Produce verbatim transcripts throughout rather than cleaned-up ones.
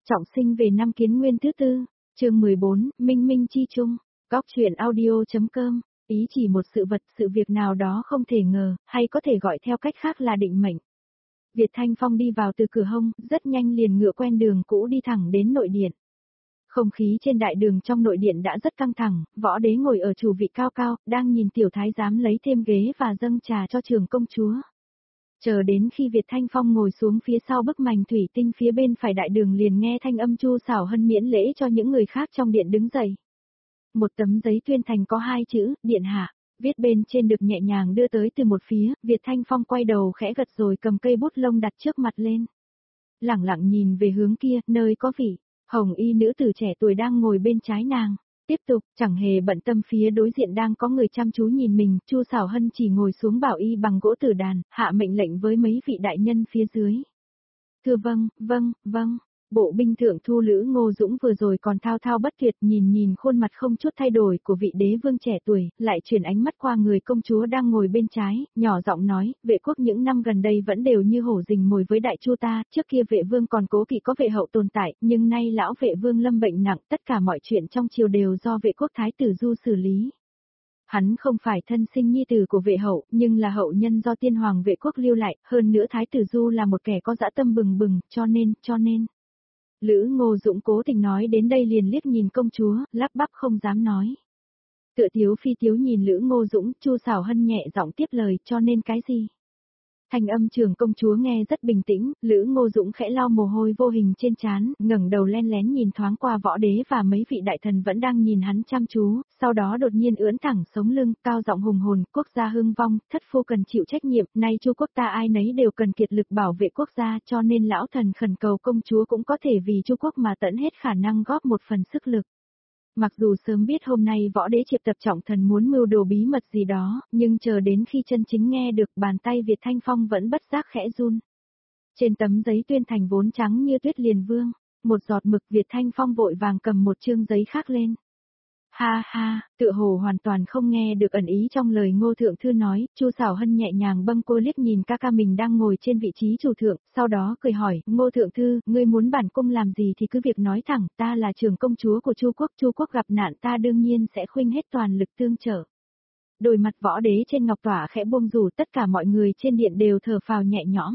Trọng sinh về năm Kiến Nguyên thứ tư, chương mười bốn, Minh Minh chi chung, góc truyện audio.com, ý chỉ một sự vật, sự việc nào đó không thể ngờ, hay có thể gọi theo cách khác là định mệnh. Việt Thanh Phong đi vào từ cửa hông, rất nhanh liền ngựa quen đường cũ đi thẳng đến nội điện. Không khí trên đại đường trong nội điện đã rất căng thẳng, võ đế ngồi ở chủ vị cao cao, đang nhìn tiểu thái giám lấy thêm ghế và dâng trà cho trường công chúa. Chờ đến khi Việt Thanh Phong ngồi xuống phía sau bức mành thủy tinh phía bên phải đại đường liền nghe thanh âm Chu Sảo Hân miễn lễ cho những người khác trong điện đứng dậy. Một tấm giấy tuyên thành có hai chữ, điện hạ, viết bên trên được nhẹ nhàng đưa tới từ một phía, Việt Thanh Phong quay đầu khẽ gật rồi cầm cây bút lông đặt trước mặt lên. Lẳng lặng nhìn về hướng kia, nơi có vị, hồng y nữ tử trẻ tuổi đang ngồi bên trái nàng. Tiếp tục, chẳng hề bận tâm phía đối diện đang có người chăm chú nhìn mình, Chu Sảo Hân chỉ ngồi xuống bảo y bằng gỗ tử đàn, hạ mệnh lệnh với mấy vị đại nhân phía dưới. Thưa vâng, vâng, vâng. Bộ binh thượng thu Lữ Ngô Dũng vừa rồi còn thao thao bất tuyệt nhìn nhìn khuôn mặt không chút thay đổi của vị đế vương trẻ tuổi, lại chuyển ánh mắt qua người công chúa đang ngồi bên trái, nhỏ giọng nói, vệ quốc những năm gần đây vẫn đều như hổ rình mồi với đại chu ta, trước kia vệ vương còn cố kỵ có vệ hậu tồn tại, nhưng nay lão vệ vương lâm bệnh nặng, tất cả mọi chuyện trong triều đều do vệ quốc thái tử Du xử lý. Hắn không phải thân sinh nhi tử của vệ hậu, nhưng là hậu nhân do tiên hoàng vệ quốc lưu lại, hơn nữa thái tử Du là một kẻ có dã tâm bừng bừng, cho nên, cho nên. Lữ Ngô Dũng cố tình nói đến đây liền liếc nhìn công chúa, lắp bắp không dám nói. Tựa thiếu phi thiếu nhìn Lữ Ngô Dũng, Chu Sảo Hân nhẹ giọng tiếp lời, cho nên cái gì? Thanh âm trường công chúa nghe rất bình tĩnh, Lữ Ngô Dũng khẽ lau mồ hôi vô hình trên trán, ngẩng đầu len lén nhìn thoáng qua võ đế và mấy vị đại thần vẫn đang nhìn hắn chăm chú, sau đó đột nhiên ưỡn thẳng sống lưng, cao giọng hùng hồn, quốc gia hưng vong, thất phu cần chịu trách nhiệm, nay Chu quốc ta ai nấy đều cần kiệt lực bảo vệ quốc gia, cho nên lão thần khẩn cầu công chúa cũng có thể vì Chu quốc mà tận hết khả năng góp một phần sức lực. Mặc dù sớm biết hôm nay võ đế Triệp Tập Trọng Thần muốn mưu đồ bí mật gì đó, nhưng chờ đến khi chân chính nghe được bàn tay Việt Thanh Phong vẫn bất giác khẽ run. Trên tấm giấy tuyên thành vốn trắng như tuyết liền vương, một giọt mực Việt Thanh Phong vội vàng cầm một chương giấy khác lên. Ha ha, tựa hồ hoàn toàn không nghe được ẩn ý trong lời Ngô Thượng Thư nói, Chu Sảo Hân nhẹ nhàng bâng cô liếc nhìn ca ca mình đang ngồi trên vị trí chủ thượng, sau đó cười hỏi, Ngô Thượng Thư, ngươi muốn bản cung làm gì thì cứ việc nói thẳng, ta là trưởng công chúa của Chu quốc, Chu quốc gặp nạn ta đương nhiên sẽ khuynh hết toàn lực tương trợ. Đôi mặt võ đế trên ngọc tỏa khẽ buông rủ, tất cả mọi người trên điện đều thở phào nhẹ nhõm.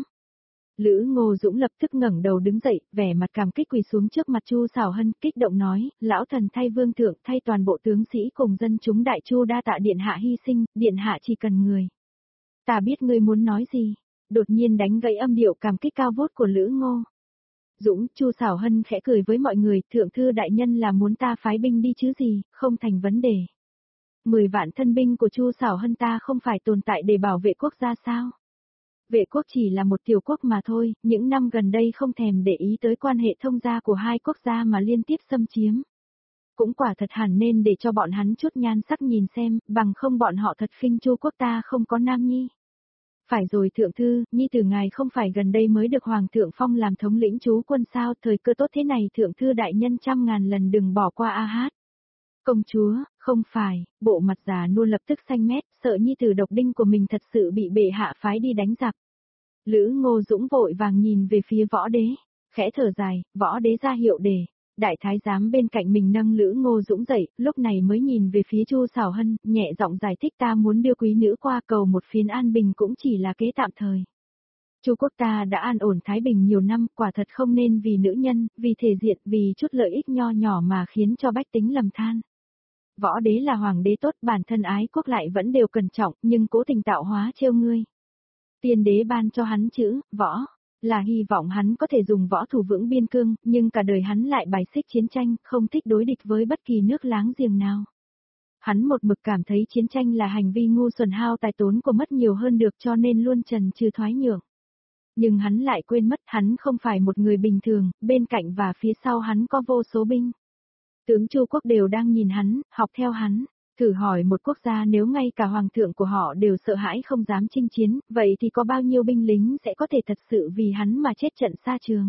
Lữ Ngô Dũng lập tức ngẩng đầu đứng dậy, vẻ mặt cảm kích quỳ xuống trước mặt Chu Sảo Hân, kích động nói, lão thần thay vương thượng, thay toàn bộ tướng sĩ cùng dân chúng đại chu đa tạ điện hạ hy sinh, điện hạ chỉ cần người. Ta biết ngươi muốn nói gì, đột nhiên đánh gãy âm điệu cảm kích cao vút của Lữ Ngô Dũng, Chu Sảo Hân khẽ cười với mọi người, thượng thư đại nhân là muốn ta phái binh đi chứ gì, không thành vấn đề. Mười vạn thân binh của Chu Sảo Hân ta không phải tồn tại để bảo vệ quốc gia sao? Vệ quốc chỉ là một tiểu quốc mà thôi, những năm gần đây không thèm để ý tới quan hệ thông gia của hai quốc gia mà liên tiếp xâm chiếm. Cũng quả thật hẳn nên để cho bọn hắn chút nhan sắc nhìn xem, bằng không bọn họ thật khinh Chu quốc ta không có nam nhi. Phải rồi thượng thư, nhi tử ngài không phải gần đây mới được hoàng thượng phong làm thống lĩnh trú quân sao, thời cơ tốt thế này thượng thư đại nhân trăm ngàn lần đừng bỏ qua a hát. Công chúa, không phải, bộ mặt già nua lập tức xanh mét, sợ nhi tử độc đinh của mình thật sự bị bệ hạ phái đi đánh giặc. Lữ Ngô Dũng vội vàng nhìn về phía võ đế, khẽ thở dài, võ đế ra hiệu để, đại thái giám bên cạnh mình nâng Lữ Ngô Dũng dậy, lúc này mới nhìn về phía Chu Sảo Hân, nhẹ giọng giải thích ta muốn đưa quý nữ qua cầu một phiến an bình cũng chỉ là kế tạm thời. Chu quốc ta đã an ổn thái bình nhiều năm, quả thật không nên vì nữ nhân, vì thể diện, vì chút lợi ích nho nhỏ mà khiến cho bách tính lầm than. Võ đế là hoàng đế tốt, bản thân ái quốc lại vẫn đều cẩn trọng, nhưng cố tình tạo hóa trêu ngươi. Tiên đế ban cho hắn chữ, võ, là hy vọng hắn có thể dùng võ thủ vững biên cương, nhưng cả đời hắn lại bài xích chiến tranh, không thích đối địch với bất kỳ nước láng giềng nào. Hắn một mực cảm thấy chiến tranh là hành vi ngu xuẩn hao tài tốn của mất nhiều hơn được cho nên luôn trần trừ thoái nhượng. Nhưng hắn lại quên mất hắn không phải một người bình thường, bên cạnh và phía sau hắn có vô số binh. Tướng Chu quốc đều đang nhìn hắn, học theo hắn. Thử hỏi một quốc gia nếu ngay cả hoàng thượng của họ đều sợ hãi không dám chinh chiến, vậy thì có bao nhiêu binh lính sẽ có thể thật sự vì hắn mà chết trận xa trường.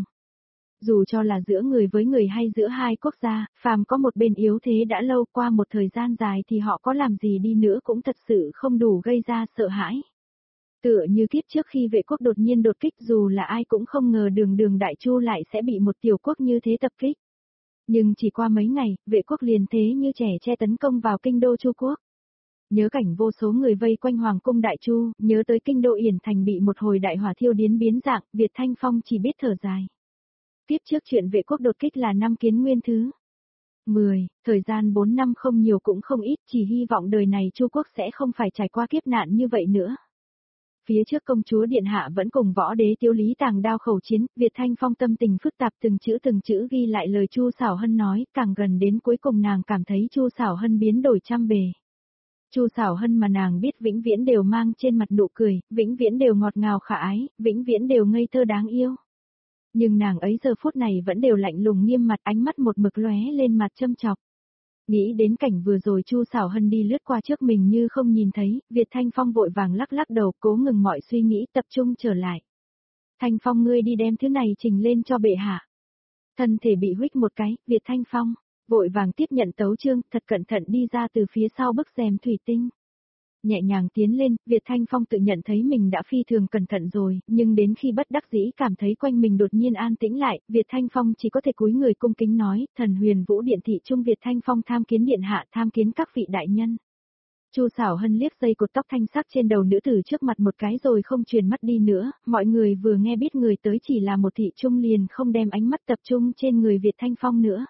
Dù cho là giữa người với người hay giữa hai quốc gia, phàm có một bên yếu thế đã lâu qua một thời gian dài thì họ có làm gì đi nữa cũng thật sự không đủ gây ra sợ hãi. Tựa như kiếp trước khi vệ quốc đột nhiên đột kích, dù là ai cũng không ngờ đường đường Đại Chu lại sẽ bị một tiểu quốc như thế tập kích. Nhưng chỉ qua mấy ngày, vệ quốc liền thế như trẻ che tấn công vào kinh đô Chu quốc. Nhớ cảnh vô số người vây quanh Hoàng cung Đại Chu, nhớ tới kinh đô Yển Thành bị một hồi đại hỏa thiêu điến biến dạng, Việt Thanh Phong chỉ biết thở dài. Tiếp trước chuyện vệ quốc đột kích là năm Kiến Nguyên thứ mười, thời gian bốn năm không nhiều cũng không ít, chỉ hy vọng đời này Chu quốc sẽ không phải trải qua kiếp nạn như vậy nữa. Phía trước công chúa điện hạ vẫn cùng võ đế Tiếu Lý tàng đao khẩu chiến, Việt Thanh Phong tâm tình phức tạp từng chữ từng chữ ghi lại lời Chu Sảo Hân nói, càng gần đến cuối cùng nàng cảm thấy Chu Sảo Hân biến đổi trăm bề. Chu Sảo Hân mà nàng biết vĩnh viễn đều mang trên mặt nụ cười, vĩnh viễn đều ngọt ngào khả ái, vĩnh viễn đều ngây thơ đáng yêu. Nhưng nàng ấy giờ phút này vẫn đều lạnh lùng nghiêm mặt, ánh mắt một mực lóe lên mặt châm chọc. Nghĩ đến cảnh vừa rồi Chu Sảo Hân đi lướt qua trước mình như không nhìn thấy, Việt Thanh Phong vội vàng lắc lắc đầu, cố ngừng mọi suy nghĩ, tập trung trở lại. Thanh Phong, ngươi đi đem thứ này trình lên cho bệ hạ. Thân thể bị huých một cái, Việt Thanh Phong vội vàng tiếp nhận tấu chương, thật cẩn thận đi ra từ phía sau bức rèm thủy tinh. Nhẹ nhàng tiến lên, Việt Thanh Phong tự nhận thấy mình đã phi thường cẩn thận rồi, nhưng đến khi bất đắc dĩ cảm thấy quanh mình đột nhiên an tĩnh lại, Việt Thanh Phong chỉ có thể cúi người cung kính nói, thần Huyền Vũ Điện thị trung Việt Thanh Phong tham kiến điện hạ, tham kiến các vị đại nhân. Chu Sảo Hân liếc dây cột tóc thanh sắc trên đầu nữ tử trước mặt một cái rồi không truyền mắt đi nữa, mọi người vừa nghe biết người tới chỉ là một thị trung liền không đem ánh mắt tập trung trên người Việt Thanh Phong nữa.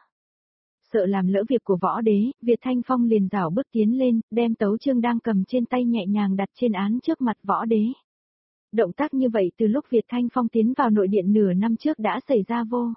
Sợ làm lỡ việc của võ đế, Việt Thanh Phong liền rảo bước tiến lên, đem tấu chương đang cầm trên tay nhẹ nhàng đặt trên án trước mặt võ đế. Động tác như vậy từ lúc Việt Thanh Phong tiến vào nội điện nửa năm trước đã xảy ra vô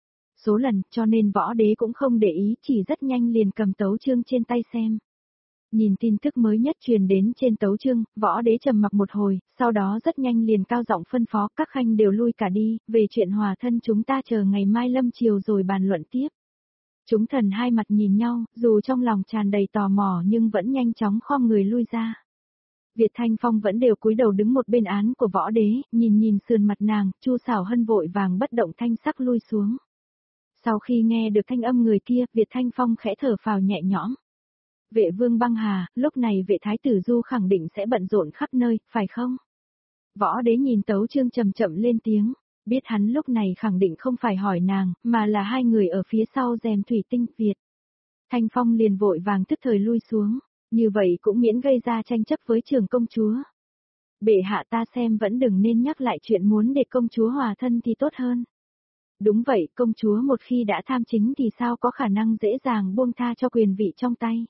số lần, cho nên võ đế cũng không để ý, chỉ rất nhanh liền cầm tấu chương trên tay xem. Nhìn tin tức mới nhất truyền đến trên tấu chương, võ đế trầm mặc một hồi, sau đó rất nhanh liền cao giọng phân phó các khanh đều lui cả đi, về chuyện hòa thân chúng ta chờ ngày mai lâm chiều rồi bàn luận tiếp. Chúng thần hai mặt nhìn nhau, dù trong lòng tràn đầy tò mò nhưng vẫn nhanh chóng khom người lui ra. Việt Thanh Phong vẫn đều cúi đầu đứng một bên án của võ đế, nhìn nhìn sườn mặt nàng, Chu Sảo Hân vội vàng bất động thanh sắc lui xuống. Sau khi nghe được thanh âm người kia, Việt Thanh Phong khẽ thở phào nhẹ nhõm. Vệ vương băng hà, lúc này vệ thái tử Du khẳng định sẽ bận rộn khắp nơi, phải không? Võ đế nhìn tấu chương chậm chậm lên tiếng. Biết hắn lúc này khẳng định không phải hỏi nàng, mà là hai người ở phía sau rèm thủy tinh, Việt. Thanh Phong liền vội vàng tức thời lui xuống, như vậy cũng miễn gây ra tranh chấp với trưởng công chúa. Bệ hạ ta xem vẫn đừng nên nhắc lại chuyện muốn để công chúa hòa thân thì tốt hơn. Đúng vậy, công chúa một khi đã tham chính thì sao có khả năng dễ dàng buông tha cho quyền vị trong tay.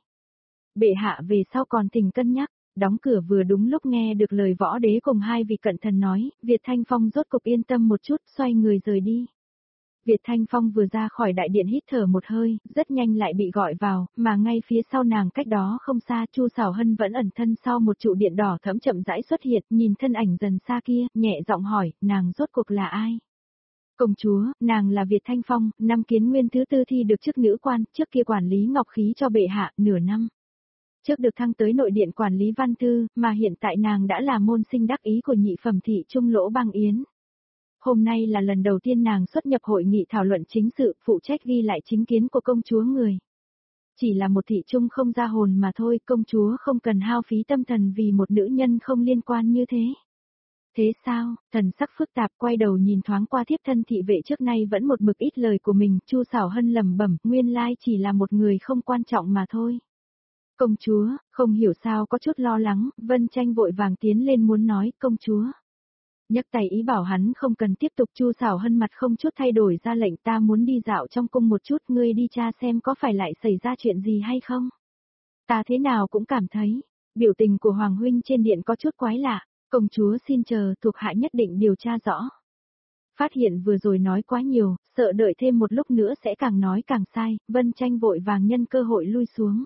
Bệ hạ về sau còn thỉnh cân nhắc. Đóng cửa vừa đúng lúc nghe được lời võ đế cùng hai vị cận thần nói, Việt Thanh Phong rốt cục yên tâm một chút, xoay người rời đi. Việt Thanh Phong vừa ra khỏi đại điện hít thở một hơi, rất nhanh lại bị gọi vào, mà ngay phía sau nàng cách đó không xa Chu Sảo Hân vẫn ẩn thân sau một trụ điện đỏ thẫm chậm rãi xuất hiện, nhìn thân ảnh dần xa kia, nhẹ giọng hỏi, nàng rốt cuộc là ai? Công chúa, nàng là Việt Thanh Phong, năm Kiến Nguyên thứ tư thi được chức nữ quan, trước kia quản lý ngọc khí cho bệ hạ, nửa năm. Trước được thăng tới nội điện quản lý văn thư, mà hiện tại nàng đã là môn sinh đắc ý của nhị phẩm thị trung Lỗ Băng Yến. Hôm nay là lần đầu tiên nàng xuất nhập hội nghị thảo luận chính sự, phụ trách ghi lại chính kiến của công chúa người. Chỉ là một thị trung không ra hồn mà thôi, công chúa không cần hao phí tâm thần vì một nữ nhân không liên quan như thế. Thế sao, thần sắc phức tạp quay đầu nhìn thoáng qua thiếp thân thị vệ trước nay vẫn một mực ít lời của mình, Chu Sảo Hân lẩm bẩm, nguyên lai chỉ là một người không quan trọng mà thôi. Công chúa, không hiểu sao có chút lo lắng, Vân Tranh vội vàng tiến lên muốn nói, công chúa. Nhấc tay ý bảo hắn không cần tiếp tục, Chu Sảo Hân mặt không chút thay đổi ra lệnh, ta muốn đi dạo trong cung một chút, ngươi đi tra xem có phải lại xảy ra chuyện gì hay không. Ta thế nào cũng cảm thấy, biểu tình của Hoàng huynh trên điện có chút quái lạ, công chúa xin chờ, thuộc hạ nhất định điều tra rõ. Phát hiện vừa rồi nói quá nhiều, sợ đợi thêm một lúc nữa sẽ càng nói càng sai, Vân Tranh vội vàng nhân cơ hội lui xuống.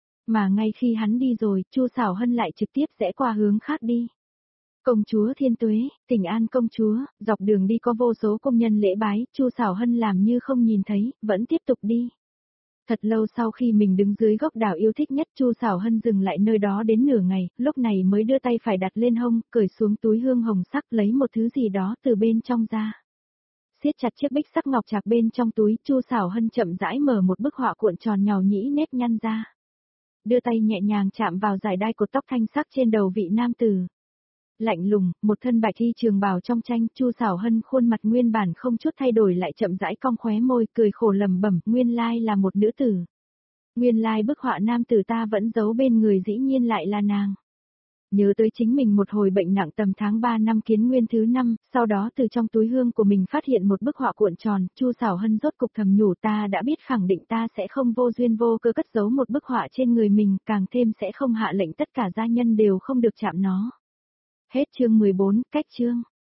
Mà ngay khi hắn đi rồi, Chu Sảo Hân lại trực tiếp rẽ qua hướng khác đi. Công chúa thiên tuế, Thỉnh an công chúa, dọc đường đi có vô số công nhân lễ bái, Chu Sảo Hân làm như không nhìn thấy, vẫn tiếp tục đi. Thật lâu sau khi mình đứng dưới gốc đảo yêu thích nhất, Chu Sảo Hân dừng lại nơi đó đến nửa ngày, lúc này mới đưa tay phải đặt lên hông, cởi xuống túi hương hồng sắc, lấy một thứ gì đó từ bên trong ra. Siết chặt chiếc bích sắc ngọc trạc bên trong túi, Chu Sảo Hân chậm rãi mở một bức họa cuộn tròn nhàu nhĩ nếp nhăn ra. Đưa tay nhẹ nhàng chạm vào dải đai cột tóc thanh sắc trên đầu vị nam tử. Lạnh lùng, một thân bạch y trường bào trong tranh, Chu Sảo Hân khuôn mặt nguyên bản không chút thay đổi lại chậm rãi cong khóe môi, cười khổ lẩm bẩm, nguyên lai là một nữ tử. Nguyên lai bức họa nam tử ta vẫn giấu bên người dĩ nhiên lại là nàng. Nhớ tới chính mình một hồi bệnh nặng tầm tháng ba năm Kiến Nguyên thứ năm, sau đó từ trong túi hương của mình phát hiện một bức họa cuộn tròn, Chu Sảo Hân rốt cục thầm nhủ, ta đã biết khẳng định ta sẽ không vô duyên vô cơ cất giấu một bức họa trên người mình, càng thêm sẽ không hạ lệnh tất cả gia nhân đều không được chạm nó. Hết chương mười bốn, cách chương.